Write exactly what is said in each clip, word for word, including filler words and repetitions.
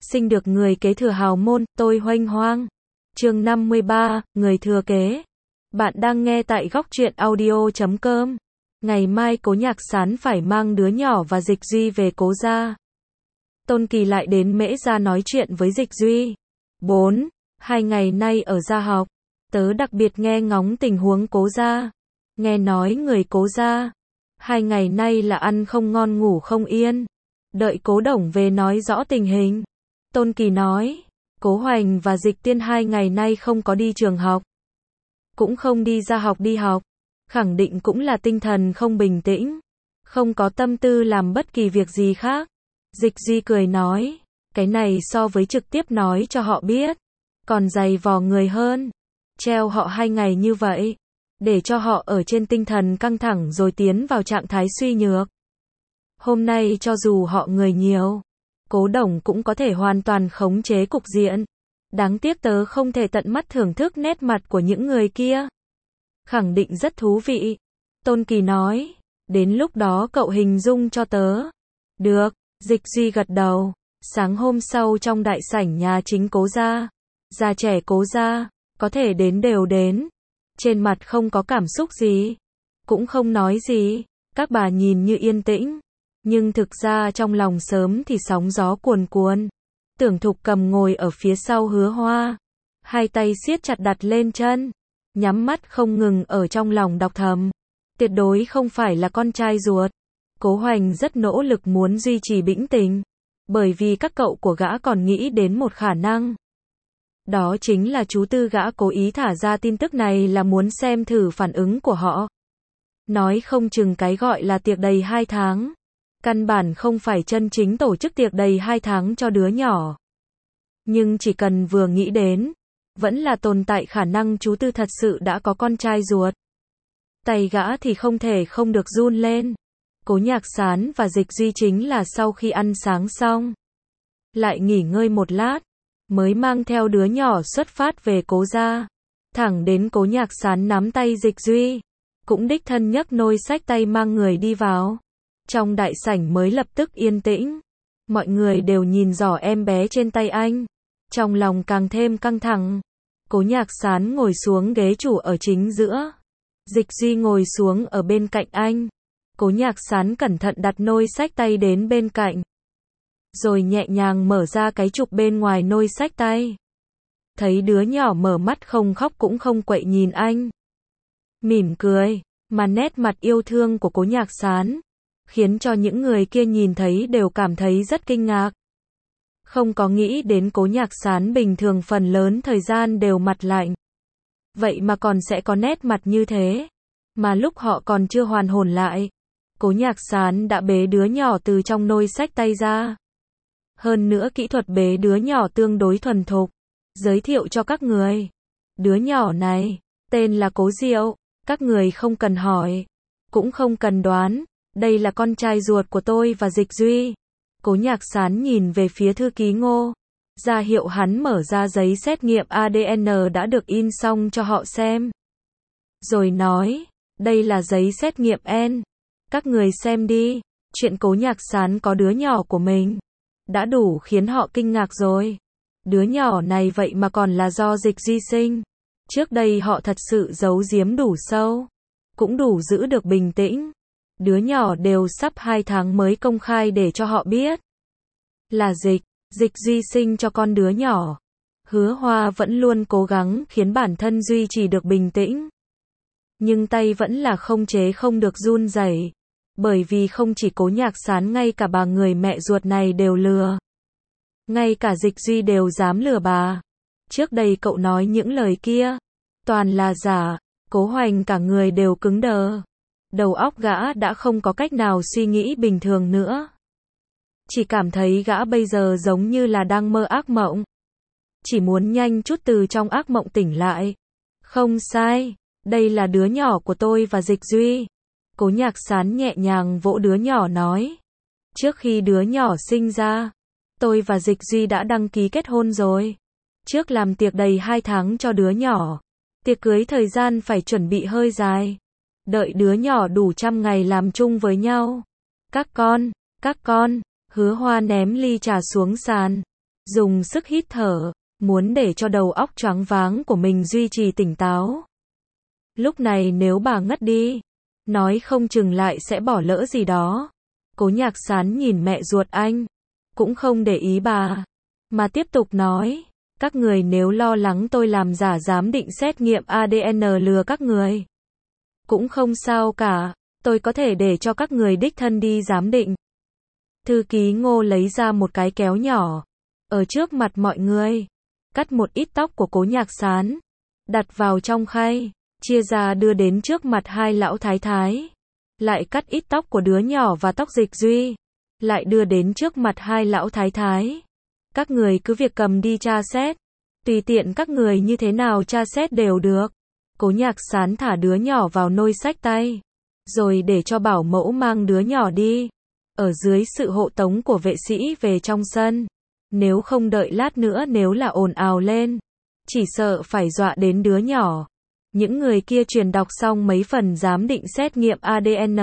sinh được người kế thừa hào môn, tôi Hoanh Hoang. Chương năm mươi ba, người thừa kế. Bạn đang nghe tại góc truyện audio chấm com. Ngày mai Cố Nhạc Sán phải mang đứa nhỏ và Dịch Duy về Cố gia. Tôn Kỳ lại đến Mễ gia nói chuyện với Dịch Duy. bốn. Hai ngày nay ở gia học, tớ đặc biệt nghe ngóng tình huống Cố gia. Nghe nói người Cố gia hai ngày nay là ăn không ngon ngủ không yên. Đợi Cố Đồng về nói rõ tình hình. Tôn Kỳ nói, Cố Hoành và Dịch Tiên hai ngày nay không có đi trường học, cũng không đi ra học đi học, khẳng định cũng là tinh thần không bình tĩnh, không có tâm tư làm bất kỳ việc gì khác. Dịch Duy cười nói, cái này so với trực tiếp nói cho họ biết, còn dày vò người hơn. Treo họ hai ngày như vậy, để cho họ ở trên tinh thần căng thẳng rồi tiến vào trạng thái suy nhược. Hôm nay cho dù họ người nhiều, Cố Đồng cũng có thể hoàn toàn khống chế cục diện. Đáng tiếc tớ không thể tận mắt thưởng thức nét mặt của những người kia. Khẳng định rất thú vị. Tôn Kỳ nói, đến lúc đó cậu hình dung cho tớ. Được, Dịch Duy gật đầu. Sáng hôm sau trong đại sảnh nhà chính Cố gia, già trẻ Cố gia, có thể đến đều đến. Trên mặt không có cảm xúc gì, cũng không nói gì, các bà nhìn như yên tĩnh, nhưng thực ra trong lòng sớm thì sóng gió cuồn cuộn. Tưởng Thục Cầm ngồi ở phía sau Hứa Hoa, hai tay siết chặt đặt lên chân, nhắm mắt không ngừng ở trong lòng đọc thầm, tuyệt đối không phải là con trai ruột. Cố Hoành rất nỗ lực muốn duy trì bình tĩnh, bởi vì các cậu của gã còn nghĩ đến một khả năng. Đó chính là chú Tư gã cố ý thả ra tin tức này là muốn xem thử phản ứng của họ. Nói không chừng cái gọi là tiệc đầy hai tháng, căn bản không phải chân chính tổ chức tiệc đầy hai tháng cho đứa nhỏ. Nhưng chỉ cần vừa nghĩ đến, vẫn là tồn tại khả năng chú Tư thật sự đã có con trai ruột. Tay gã thì không thể không được run lên. Cố Nhạc Sán và Dịch Duy chính là sau khi ăn sáng xong, lại nghỉ ngơi một lát, mới mang theo đứa nhỏ xuất phát về Cố gia. Thẳng đến Cố Nhạc Sán nắm tay Dịch Duy, cũng đích thân nhấc nôi xách tay mang người đi vào. Trong đại sảnh mới lập tức yên tĩnh. Mọi người đều nhìn dò em bé trên tay anh, trong lòng càng thêm căng thẳng. Cố Nhạc Sán ngồi xuống ghế chủ ở chính giữa, Dịch Duy ngồi xuống ở bên cạnh anh. Cố Nhạc Sán cẩn thận đặt nôi xách tay đến bên cạnh, rồi nhẹ nhàng mở ra cái trục bên ngoài nôi xách tay. Thấy đứa nhỏ mở mắt không khóc cũng không quậy nhìn anh, mỉm cười, mà nét mặt yêu thương của Cố Nhạc Sán khiến cho những người kia nhìn thấy đều cảm thấy rất kinh ngạc. Không có nghĩ đến Cố Nhạc Sán bình thường phần lớn thời gian đều mặt lạnh, vậy mà còn sẽ có nét mặt như thế. Mà lúc họ còn chưa hoàn hồn lại, Cố Nhạc Sán đã bế đứa nhỏ từ trong nôi xách tay ra. Hơn nữa kỹ thuật bế đứa nhỏ tương đối thuần thục. Giới thiệu cho các người, đứa nhỏ này tên là Cố Diệu. Các người không cần hỏi, cũng không cần đoán, đây là con trai ruột của tôi và Dịch Duy. Cố Nhạc Sán nhìn về phía thư ký Ngô, ra hiệu hắn mở ra giấy xét nghiệm a đê en đã được in xong cho họ xem. Rồi nói, đây là giấy xét nghiệm N, các người xem đi. Chuyện Cố Nhạc Sán có đứa nhỏ của mình đã đủ khiến họ kinh ngạc rồi. Đứa nhỏ này vậy mà còn là do Dịch Duy sinh. Trước đây họ thật sự giấu giếm đủ sâu, cũng đủ giữ được bình tĩnh. Đứa nhỏ đều sắp hai tháng mới công khai để cho họ biết là Dịch, Dịch Duy sinh cho con đứa nhỏ. Hứa Hoa vẫn luôn cố gắng khiến bản thân duy trì được bình tĩnh, nhưng tay vẫn là không chế không được run rẩy, bởi vì không chỉ Cố Nhạc Sán, ngay cả bà người mẹ ruột này đều lừa. Ngay cả Dịch Duy đều dám lừa bà. Trước đây cậu nói những lời kia toàn là giả. Cố Hoành cả người đều cứng đờ. Đầu óc gã đã không có cách nào suy nghĩ bình thường nữa. Chỉ cảm thấy gã bây giờ giống như là đang mơ ác mộng. Chỉ muốn nhanh chút từ trong ác mộng tỉnh lại. Không sai, đây là đứa nhỏ của tôi và Dịch Duy. Cố Nhạc Sán nhẹ nhàng vỗ đứa nhỏ nói, trước khi đứa nhỏ sinh ra, tôi và Dịch Duy đã đăng ký kết hôn rồi. Trước làm tiệc đầy hai tháng cho đứa nhỏ. Tiệc cưới thời gian phải chuẩn bị hơi dài. Đợi đứa nhỏ đủ trăm ngày làm chung với nhau. Các con, các con, Hứa Hoa ném ly trà xuống sàn. dùng sức hít thở, muốn để cho đầu óc choáng váng của mình duy trì tỉnh táo. Lúc này nếu bà ngất đi, nói không chừng lại sẽ bỏ lỡ gì đó. Cố Nhạc Sán nhìn mẹ ruột anh, cũng không để ý bà, mà tiếp tục nói, các người nếu lo lắng tôi làm giả giám định xét nghiệm a đê en lừa các người, cũng không sao cả, tôi có thể để cho các người đích thân đi giám định. Thư ký Ngô lấy ra một cái kéo nhỏ, ở trước mặt mọi người, cắt một ít tóc của Cố Nhạc Sán, đặt vào trong khay, chia ra đưa đến trước mặt hai lão thái thái, lại cắt ít tóc của đứa nhỏ và tóc Dịch Duy, lại đưa đến trước mặt hai lão thái thái. Các người cứ việc cầm đi tra xét, tùy tiện các người như thế nào tra xét đều được. Cố Nhạc Sán thả đứa nhỏ vào nôi xách tay, rồi để cho bảo mẫu mang đứa nhỏ đi, ở dưới sự hộ tống của vệ sĩ về trong sân. Nếu không đợi lát nữa nếu là ồn ào lên, chỉ sợ phải dọa đến đứa nhỏ. Những người kia truyền đọc xong mấy phần giám định xét nghiệm a đê en.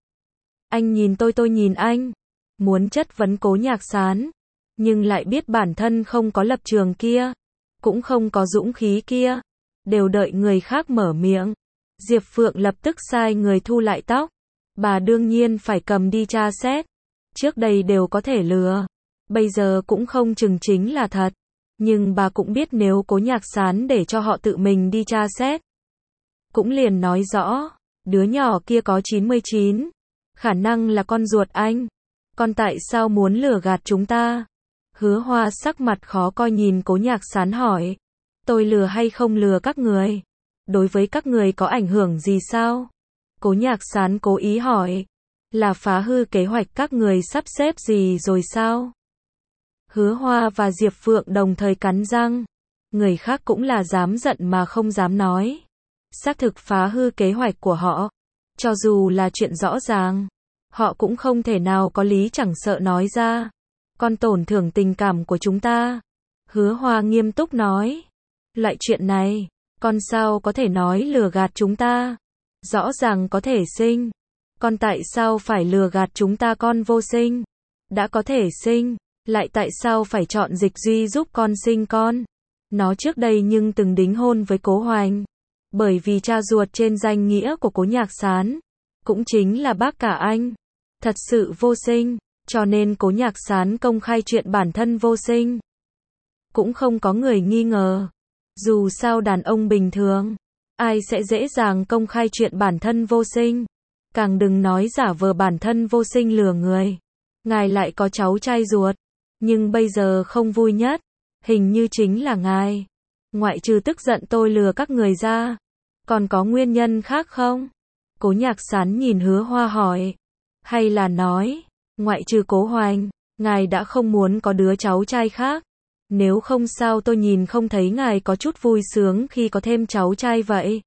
Anh nhìn tôi tôi nhìn anh, muốn chất vấn Cố Nhạc Sán, nhưng lại biết bản thân không có lập trường kia, cũng không có dũng khí kia, đều đợi người khác mở miệng. Diệp Phượng lập tức sai người thu lại tóc, bà đương nhiên phải cầm đi tra xét, trước đây đều có thể lừa, bây giờ cũng không chừng chính là thật, nhưng bà cũng biết nếu Cố Nhạc Sán để cho họ tự mình đi tra xét, cũng liền nói rõ, đứa nhỏ kia có chín mươi chín, khả năng là con ruột anh, con tại sao muốn lừa gạt chúng ta? Hứa Hoa sắc mặt khó coi nhìn Cố Nhạc Sán hỏi, tôi lừa hay không lừa các người? Đối với các người có ảnh hưởng gì sao? Cố Nhạc Sán cố ý hỏi, là phá hư kế hoạch các người sắp xếp gì rồi sao? Hứa Hoa và Diệp Phượng đồng thời cắn răng, người khác cũng là dám giận mà không dám nói. Xác thực phá hư kế hoạch của họ, cho dù là chuyện rõ ràng, họ cũng không thể nào có lý chẳng sợ nói ra. Con tổn thương tình cảm của chúng ta. Hứa Hoa nghiêm túc nói, loại chuyện này, con sao có thể nói lừa gạt chúng ta? Rõ ràng có thể sinh, con tại sao phải lừa gạt chúng ta? Con vô sinh, đã có thể sinh, lại tại sao phải chọn Dịch Duy giúp con sinh con? Nó trước đây nhưng từng đính hôn với Cố Hoành, bởi vì cha ruột trên danh nghĩa của Cố Nhạc Sán, cũng chính là bác cả anh, thật sự vô sinh, cho nên Cố Nhạc Sán công khai chuyện bản thân vô sinh. Cũng không có người nghi ngờ, dù sao đàn ông bình thường, ai sẽ dễ dàng công khai chuyện bản thân vô sinh, càng đừng nói giả vờ bản thân vô sinh lừa người. Ngài lại có cháu trai ruột, nhưng bây giờ không vui nhất, hình như chính là ngài. Ngoại trừ tức giận tôi lừa các người ra, còn có nguyên nhân khác không? Cố Nhạc Sán nhìn Hứa Hoa hỏi, hay là nói, ngoại trừ Cố Hoành, ngài đã không muốn có đứa cháu trai khác? Nếu không sao tôi nhìn không thấy ngài có chút vui sướng khi có thêm cháu trai vậy?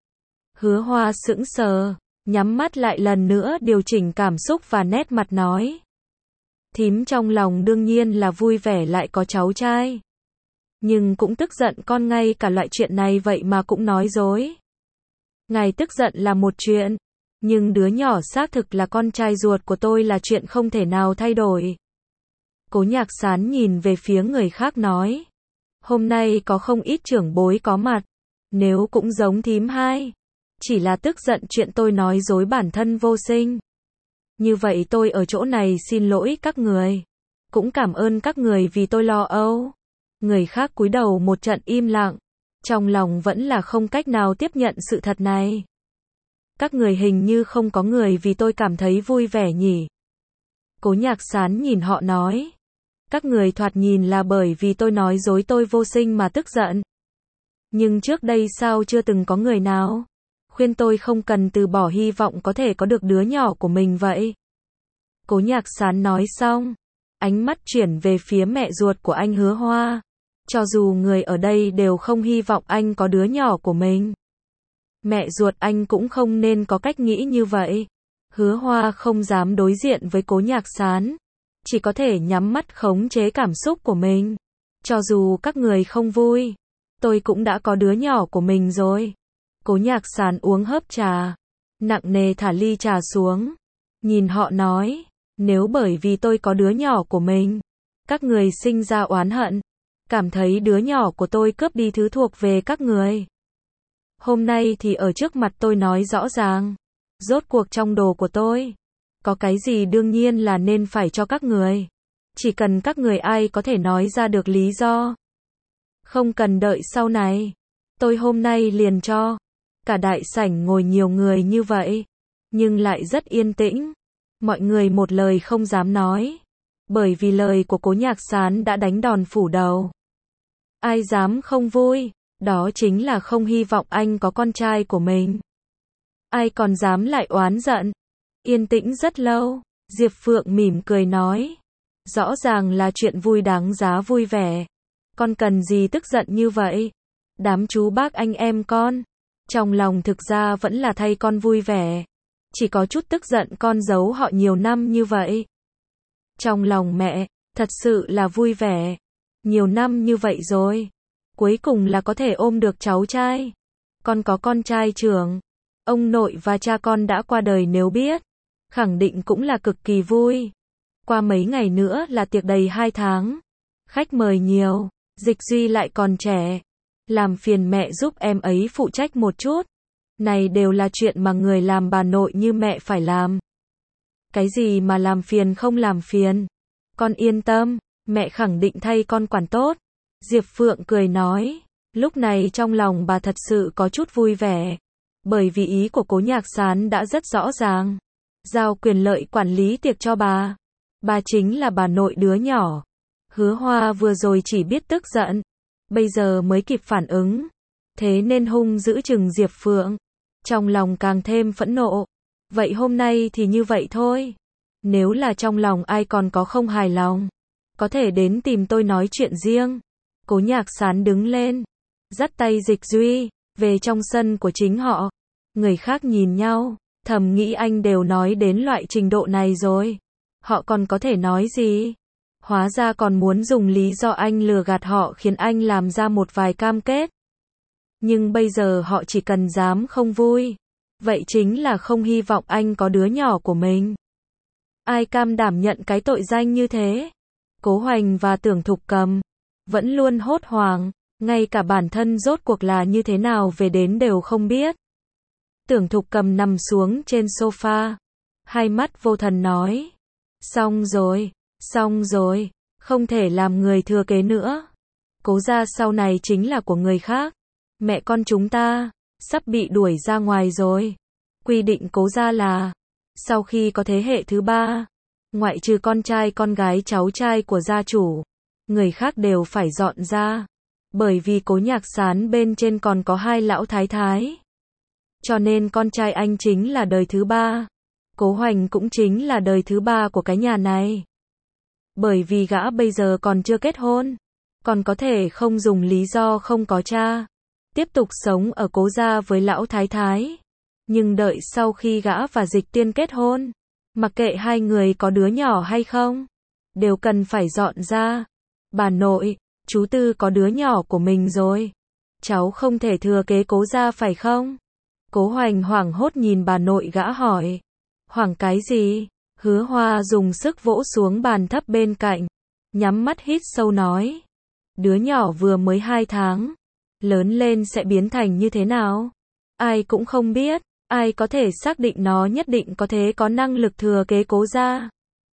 Hứa Hoa sững sờ, nhắm mắt lại lần nữa điều chỉnh cảm xúc và nét mặt nói, thím trong lòng đương nhiên là vui vẻ lại có cháu trai, nhưng cũng tức giận con ngay cả loại chuyện này vậy mà cũng nói dối. Ngài tức giận là một chuyện, nhưng đứa nhỏ xác thực là con trai ruột của tôi là chuyện không thể nào thay đổi. Cố Nhạc Sán nhìn về phía người khác nói, hôm nay có không ít trưởng bối có mặt, nếu cũng giống thím hai, chỉ là tức giận chuyện tôi nói dối bản thân vô sinh. Như vậy tôi ở chỗ này xin lỗi các người, cũng cảm ơn các người vì tôi lo âu. Người khác cúi đầu một trận im lặng, trong lòng vẫn là không cách nào tiếp nhận sự thật này. Các người hình như không có người vì tôi cảm thấy vui vẻ nhỉ? Cố Nhạc Sán nhìn họ nói, các người thoạt nhìn là bởi vì tôi nói dối tôi vô sinh mà tức giận. Nhưng trước đây sao chưa từng có người nào khuyên tôi không cần từ bỏ hy vọng có thể có được đứa nhỏ của mình vậy? Cố Nhạc Sán nói xong, ánh mắt chuyển về phía mẹ ruột của anh Hứa Hoa. Cho dù người ở đây đều không hy vọng anh có đứa nhỏ của mình, mẹ ruột anh cũng không nên có cách nghĩ như vậy. Hứa Hoa không dám đối diện với Cố Nhạc Sán, chỉ có thể nhắm mắt khống chế cảm xúc của mình. Cho dù các người không vui, tôi cũng đã có đứa nhỏ của mình rồi. Cố Nhạc Sán uống hớp trà, nặng nề thả ly trà xuống, nhìn họ nói, nếu bởi vì tôi có đứa nhỏ của mình, Các người sinh ra oán hận, cảm thấy đứa nhỏ của tôi cướp đi thứ thuộc về các người. Hôm nay thì ở trước mặt tôi nói rõ ràng, rốt cuộc trong đồ của tôi, có cái gì đương nhiên là nên phải cho các người. Chỉ cần các người ai có thể nói ra được lý do. Không cần đợi sau này. Tôi hôm nay liền cho. Cả đại sảnh ngồi nhiều người như vậy, nhưng lại rất yên tĩnh. Mọi người một lời không dám nói. Bởi vì lời của Cố Nhạc Sán đã đánh đòn phủ đầu. Ai dám không vui, đó chính là không hy vọng anh có con trai của mình. Ai còn dám lại oán giận. Yên tĩnh rất lâu, Diệp Phượng mỉm cười nói. Rõ ràng là chuyện vui đáng giá vui vẻ. Con cần gì tức giận như vậy? Đám chú bác anh em con, trong lòng thực ra vẫn là thay con vui vẻ. Chỉ có chút tức giận con giấu họ nhiều năm như vậy. Trong lòng mẹ, thật sự là vui vẻ. Nhiều năm như vậy rồi. Cuối cùng là có thể ôm được cháu trai. Con có con trai trưởng. Ông nội và cha con đã qua đời nếu biết. Khẳng định cũng là cực kỳ vui. Qua mấy ngày nữa là tiệc đầy hai tháng. Khách mời nhiều. Dịch Duy lại còn trẻ. Làm phiền mẹ giúp em ấy phụ trách một chút. Này đều là chuyện mà người làm bà nội như mẹ phải làm. Cái gì mà làm phiền không làm phiền. Con yên tâm, mẹ khẳng định thay con quản tốt. Diệp Phượng cười nói. Lúc này trong lòng bà thật sự có chút vui vẻ. Bởi vì ý của Cố Nhạc Sán đã rất rõ ràng. Giao quyền lợi quản lý tiệc cho bà. Bà chính là bà nội đứa nhỏ. Hứa Hoa vừa rồi chỉ biết tức giận. Bây giờ mới kịp phản ứng. Thế nên hung dữ chừng Diệp Phượng. Trong lòng càng thêm phẫn nộ. Vậy hôm nay thì như vậy thôi. Nếu là trong lòng ai còn có không hài lòng, có thể đến tìm tôi nói chuyện riêng. Cố Nhạc Sán đứng lên, dắt tay Dịch Duy, về trong sân của chính họ. Người khác nhìn nhau, thầm nghĩ anh đều nói đến loại trình độ này rồi. Họ còn có thể nói gì? Hóa ra còn muốn dùng lý do anh lừa gạt họ khiến anh làm ra một vài cam kết. Nhưng bây giờ họ chỉ cần dám không vui. Vậy chính là không hy vọng anh có đứa nhỏ của mình. Ai cam đảm nhận cái tội danh như thế? Cố Hoành và Tưởng Thục Cầm vẫn luôn hốt hoảng, ngay cả bản thân rốt cuộc là như thế nào về đến đều không biết. Tưởng Thục Cầm nằm xuống trên sofa, hai mắt vô thần nói. Xong rồi, xong rồi, không thể làm người thừa kế nữa. Cố gia sau này chính là của người khác. Mẹ con chúng ta sắp bị đuổi ra ngoài rồi. Quy định Cố gia là sau khi có thế hệ thứ ba, ngoại trừ con trai con gái cháu trai của gia chủ, người khác đều phải dọn ra. Bởi vì Cố Nhạc Sán bên trên còn có hai lão thái thái. Cho nên con trai anh chính là đời thứ ba. Cố Hoành cũng chính là đời thứ ba của cái nhà này. Bởi vì gã bây giờ còn chưa kết hôn, còn có thể không dùng lý do không có cha, tiếp tục sống ở Cố gia với lão thái thái. Nhưng đợi sau khi gã và Dịch Tiên kết hôn, mặc kệ hai người có đứa nhỏ hay không, đều cần phải dọn ra. Bà nội, chú Tư có đứa nhỏ của mình rồi. Cháu không thể thừa kế Cố gia phải không? Cố Hoành hoảng hốt nhìn bà nội gã hỏi. Hoảng cái gì? Hứa Hoa dùng sức vỗ xuống bàn thấp bên cạnh, nhắm mắt hít sâu nói. Đứa nhỏ vừa mới hai tháng, lớn lên sẽ biến thành như thế nào? Ai cũng không biết, ai có thể xác định nó nhất định có thế có năng lực thừa kế Cố gia.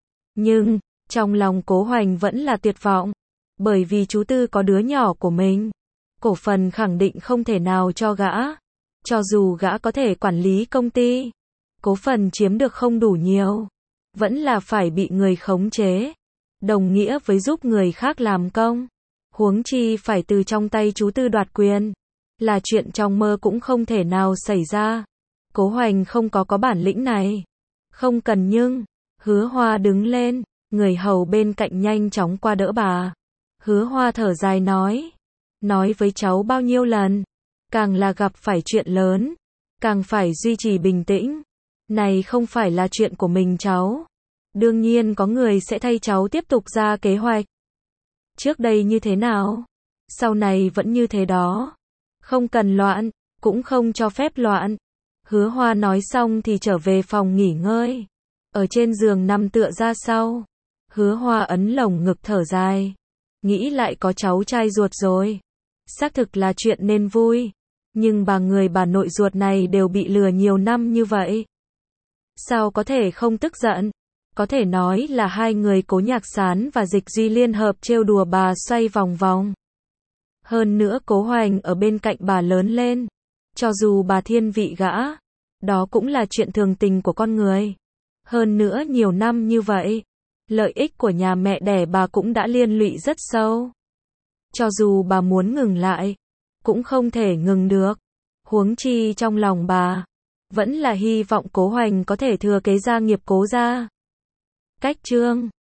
Nhưng, trong lòng Cố Hoành vẫn là tuyệt vọng, bởi vì chú Tư có đứa nhỏ của mình. Cổ phần khẳng định không thể nào cho gã. Cho dù gã có thể quản lý công ty, cổ phần chiếm được không đủ nhiều, vẫn là phải bị người khống chế. Đồng nghĩa với giúp người khác làm công. Huống chi phải từ trong tay chú Tư đoạt quyền. Là chuyện trong mơ cũng không thể nào xảy ra. Cố Hoành không có có bản lĩnh này. Không cần nhưng, Hứa Hoa đứng lên, người hầu bên cạnh nhanh chóng qua đỡ bà. Hứa Hoa thở dài nói. Nói với cháu bao nhiêu lần, càng là gặp phải chuyện lớn, càng phải duy trì bình tĩnh. Này không phải là chuyện của mình cháu. Đương nhiên có người sẽ thay cháu tiếp tục ra kế hoạch. Trước đây như thế nào, sau này vẫn như thế đó. Không cần loạn, cũng không cho phép loạn. Hứa Hoa nói xong thì trở về phòng nghỉ ngơi. Ở trên giường nằm tựa ra sau. Hứa Hoa ấn lồng ngực thở dài. Nghĩ lại có cháu trai ruột rồi. Xác thực là chuyện nên vui. Nhưng bà người bà nội ruột này đều bị lừa nhiều năm như vậy. Sao có thể không tức giận? Có thể nói là hai người Cố Nhạc Sán và Dịch Duy liên hợp trêu đùa bà xoay vòng vòng. Hơn nữa Cố Hoành ở bên cạnh bà lớn lên. Cho dù bà thiên vị gã, đó cũng là chuyện thường tình của con người. Hơn nữa nhiều năm như vậy, lợi ích của nhà mẹ đẻ bà cũng đã liên lụy rất sâu. Cho dù bà muốn ngừng lại, cũng không thể ngừng được. Huống chi trong lòng bà, vẫn là hy vọng Cố Hoành có thể thừa kế gia nghiệp Cố gia. Cách chương